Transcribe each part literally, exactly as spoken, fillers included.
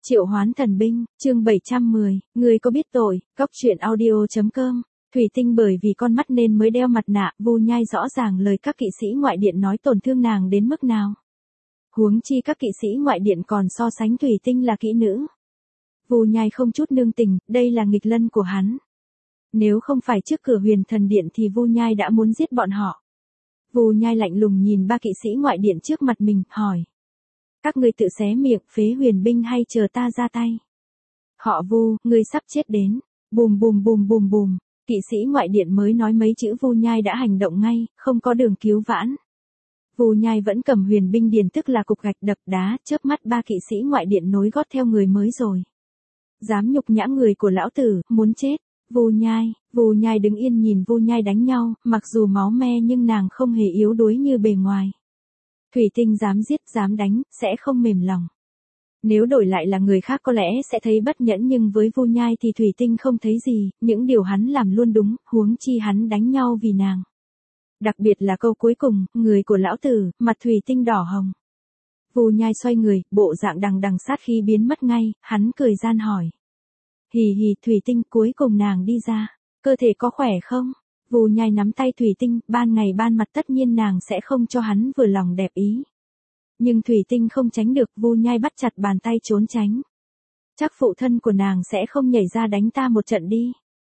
Triệu Hoán Thần Binh, chương bảy trăm mười, người có biết tội, Cóc Truyện Audio chấm com. Thủy Tinh bởi vì con mắt nên mới đeo mặt nạ, Vu Nhai rõ ràng lời các kỵ sĩ ngoại điện nói tổn thương nàng đến mức nào. Huống chi các kỵ sĩ ngoại điện còn so sánh Thủy Tinh là kỹ nữ. Vu Nhai không chút nương tình, đây là nghịch lân của hắn. Nếu không phải trước cửa Huyền Thần Điện thì Vu Nhai đã muốn giết bọn họ. Vu Nhai lạnh lùng nhìn ba kỵ sĩ ngoại điện trước mặt mình, hỏi. Các ngươi tự xé miệng, phế huyền binh hay chờ ta ra tay? Họ Vu, ngươi sắp chết đến. Bùm bùm bùm bùm bùm. Kỵ sĩ ngoại điện mới nói mấy chữ Vu Nhai đã hành động ngay, không có đường cứu vãn. Vu Nhai vẫn cầm huyền binh điền tức là cục gạch đập đá, chớp mắt ba kỵ sĩ ngoại điện nối gót theo người mới rồi. Dám nhục nhã người của lão tử, muốn chết. Vu Nhai, Vu Nhai đứng yên nhìn Vu Nhai đánh nhau, mặc dù máu me nhưng nàng không hề yếu đuối như bề ngoài. Thủy Tinh dám giết, dám đánh, sẽ không mềm lòng. Nếu đổi lại là người khác có lẽ sẽ thấy bất nhẫn nhưng với Vu Nhai thì Thủy Tinh không thấy gì, những điều hắn làm luôn đúng, huống chi hắn đánh nhau vì nàng. Đặc biệt là câu cuối cùng, người của lão tử, mặt Thủy Tinh đỏ hồng. Vu Nhai xoay người, bộ dạng đằng đằng sát khí biến mất ngay, hắn cười gian hỏi. Hì hì, Thủy Tinh, cuối cùng nàng đi ra, cơ thể có khỏe không? Vu Nhai nắm tay Thủy Tinh, ban ngày ban mặt tất nhiên nàng sẽ không cho hắn vừa lòng đẹp ý. Nhưng Thủy Tinh không tránh được, Vu Nhai bắt chặt bàn tay trốn tránh. Chắc phụ thân của nàng sẽ không nhảy ra đánh ta một trận đi.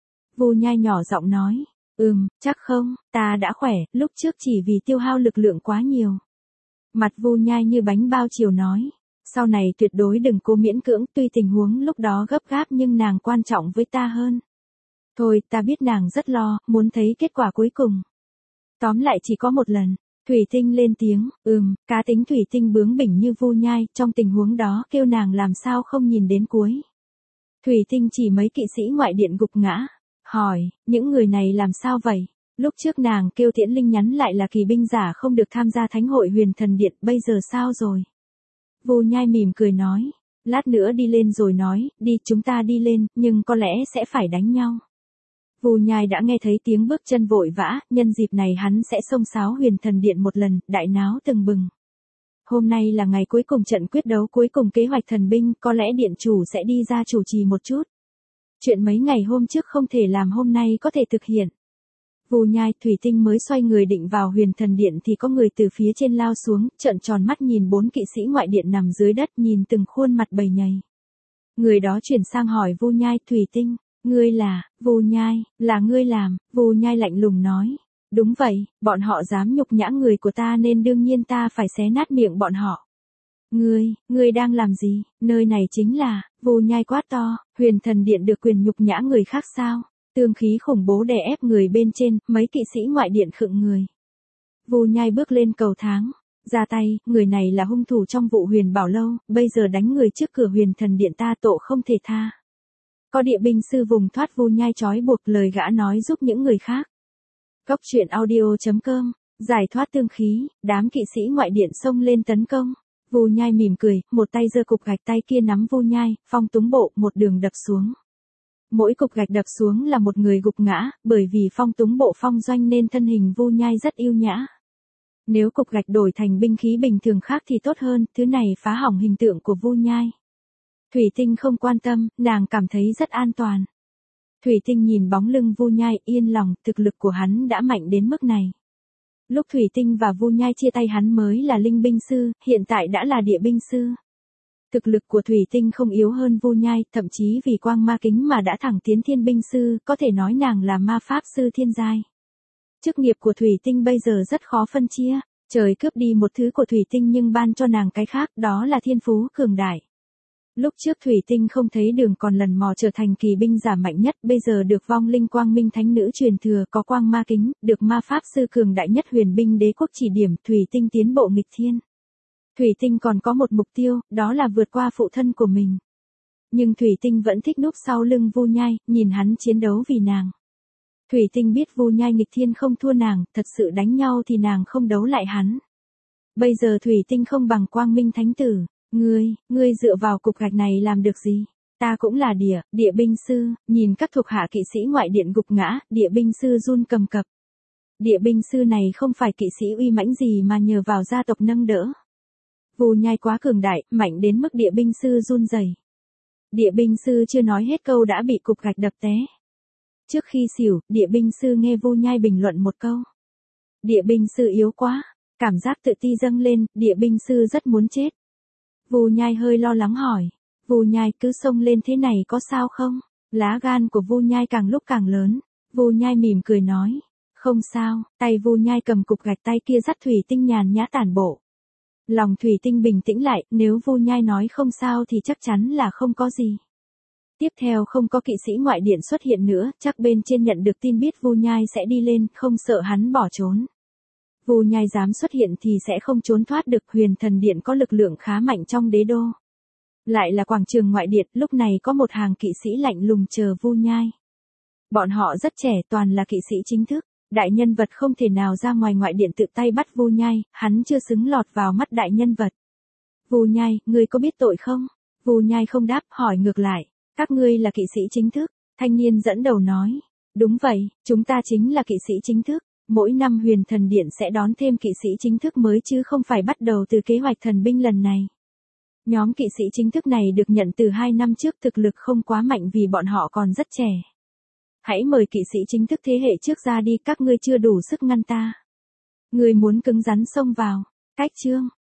Vu Nhai nhỏ giọng nói, ừm, chắc không, ta đã khỏe, lúc trước chỉ vì tiêu hao lực lượng quá nhiều. Mặt Vu Nhai như bánh bao chiều nói, sau này tuyệt đối đừng cố miễn cưỡng, tuy tình huống lúc đó gấp gáp nhưng nàng quan trọng với ta hơn. Thôi, ta biết nàng rất lo, muốn thấy kết quả cuối cùng. Tóm lại chỉ có một lần. Thủy Tinh lên tiếng, ừm, cá tính Thủy Tinh bướng bỉnh như Vu Nhai, trong tình huống đó kêu nàng làm sao không nhìn đến cuối. Thủy Tinh chỉ mấy kỵ sĩ ngoại điện gục ngã, hỏi, những người này làm sao vậy? Lúc trước nàng kêu Tiễn Linh nhắn lại là kỳ binh giả không được tham gia thánh hội Huyền Thần Điện, bây giờ sao rồi? Vu Nhai mỉm cười nói, lát nữa đi lên rồi nói, đi chúng ta đi lên, nhưng có lẽ sẽ phải đánh nhau. Vu Nhai đã nghe thấy tiếng bước chân vội vã, nhân dịp này hắn sẽ xông xáo Huyền Thần Điện một lần, đại náo từng bừng. Hôm nay là ngày cuối cùng trận quyết đấu cuối cùng kế hoạch thần binh, có lẽ điện chủ sẽ đi ra chủ trì một chút. Chuyện mấy ngày hôm trước không thể làm hôm nay có thể thực hiện. Vu Nhai, Thủy Tinh mới xoay người định vào Huyền Thần Điện thì có người từ phía trên lao xuống, trợn tròn mắt nhìn bốn kỵ sĩ ngoại điện nằm dưới đất, nhìn từng khuôn mặt bầy nhầy. Người đó chuyển sang hỏi Vu Nhai, Thủy Tinh. Ngươi là, Vu Nhai, là ngươi làm, Vu Nhai lạnh lùng nói. Đúng vậy, bọn họ dám nhục nhã người của ta nên đương nhiên ta phải xé nát miệng bọn họ. Ngươi, ngươi đang làm gì, nơi này chính là, Vu Nhai quát to, Huyền Thần Điện được quyền nhục nhã người khác sao? Tương khí khủng bố đè ép người bên trên, mấy kỵ sĩ ngoại điện khựng người. Vu Nhai bước lên cầu thang, ra tay, người này là hung thủ trong vụ Huyền Bảo Lâu, bây giờ đánh người trước cửa Huyền Thần Điện ta tội không thể tha. Có địa binh sư vùng thoát Vu Nhai trói buộc, lời gã nói giúp những người khác. Cóc Truyện Audio chấm com, giải thoát tương khí, đám kỵ sĩ ngoại điện xông lên tấn công. Vu Nhai mỉm cười, một tay giơ cục gạch, tay kia nắm Vu Nhai, phong túng bộ, một đường đập xuống. Mỗi cục gạch đập xuống là một người gục ngã, bởi vì phong túng bộ phong doanh nên thân hình Vu Nhai rất yêu nhã. Nếu cục gạch đổi thành binh khí bình thường khác thì tốt hơn, thứ này phá hỏng hình tượng của Vu Nhai. Thủy Tinh không quan tâm, nàng cảm thấy rất an toàn. Thủy Tinh nhìn bóng lưng Vu Nhai, yên lòng, thực lực của hắn đã mạnh đến mức này. Lúc Thủy Tinh và Vu Nhai chia tay hắn mới là linh binh sư, hiện tại đã là địa binh sư. Thực lực của Thủy Tinh không yếu hơn Vu Nhai, thậm chí vì quang ma kính mà đã thẳng tiến thiên binh sư, có thể nói nàng là ma pháp sư thiên giai. Chức nghiệp của Thủy Tinh bây giờ rất khó phân chia, trời cướp đi một thứ của Thủy Tinh nhưng ban cho nàng cái khác, đó là thiên phú cường đại. Lúc trước Thủy Tinh không thấy đường còn lần mò trở thành kỳ binh giả mạnh nhất, bây giờ được vong linh quang minh thánh nữ truyền thừa, có quang ma kính, được ma pháp sư cường đại nhất huyền binh đế quốc chỉ điểm, Thủy Tinh tiến bộ nghịch thiên. Thủy Tinh còn có một mục tiêu, đó là vượt qua phụ thân của mình. Nhưng Thủy Tinh vẫn thích núp sau lưng Vu Nhai, nhìn hắn chiến đấu vì nàng. Thủy Tinh biết Vu Nhai nghịch thiên không thua nàng, thật sự đánh nhau thì nàng không đấu lại hắn. Bây giờ Thủy Tinh không bằng quang minh thánh tử. Ngươi, ngươi dựa vào cục gạch này làm được gì? Ta cũng là địa, địa binh sư, nhìn các thuộc hạ kỵ sĩ ngoại điện gục ngã, địa binh sư run cầm cập. Địa binh sư này không phải kỵ sĩ uy mãnh gì mà nhờ vào gia tộc nâng đỡ. Vu Nhai quá cường đại, mạnh đến mức địa binh sư run rẩy. Địa binh sư chưa nói hết câu đã bị cục gạch đập té. Trước khi xỉu, địa binh sư nghe Vu Nhai bình luận một câu. Địa binh sư yếu quá, cảm giác tự ti dâng lên, địa binh sư rất muốn chết. Vu Nhai hơi lo lắng hỏi, Vu Nhai cứ xông lên thế này có sao không? Lá gan của Vu Nhai càng lúc càng lớn. Vu Nhai mỉm cười nói, không sao, tay Vu Nhai cầm cục gạch tay kia dắt thủy tinh nhàn nhã tản bộ. Lòng thủy tinh bình tĩnh lại, nếu Vu Nhai nói không sao thì chắc chắn là không có gì. Tiếp theo không có kỵ sĩ ngoại điện xuất hiện nữa, chắc bên trên nhận được tin biết Vu Nhai sẽ đi lên, không sợ hắn bỏ trốn. Vu Nhai dám xuất hiện thì sẽ không trốn thoát được, Huyền Thần Điện có lực lượng khá mạnh trong đế đô. Lại là quảng trường ngoại điện, lúc này có một hàng kỵ sĩ lạnh lùng chờ Vu Nhai. Bọn họ rất trẻ, toàn là kỵ sĩ chính thức. Đại nhân vật không thể nào ra ngoài ngoại điện tự tay bắt Vu Nhai, hắn chưa xứng lọt vào mắt đại nhân vật. Vu Nhai, ngươi có biết tội không? Vu Nhai không đáp, hỏi ngược lại, các ngươi là kỵ sĩ chính thức? Thanh niên dẫn đầu nói, đúng vậy, chúng ta chính là kỵ sĩ chính thức. Mỗi năm Huyền Thần Điện sẽ đón thêm kỵ sĩ chính thức mới chứ không phải bắt đầu từ kế hoạch thần binh lần này. Nhóm kỵ sĩ chính thức này được nhận từ hai năm trước, thực lực không quá mạnh vì bọn họ còn rất trẻ. Hãy mời kỵ sĩ chính thức thế hệ trước ra đi, các ngươi chưa đủ sức ngăn ta. Ngươi muốn cứng rắn xông vào. Cách chương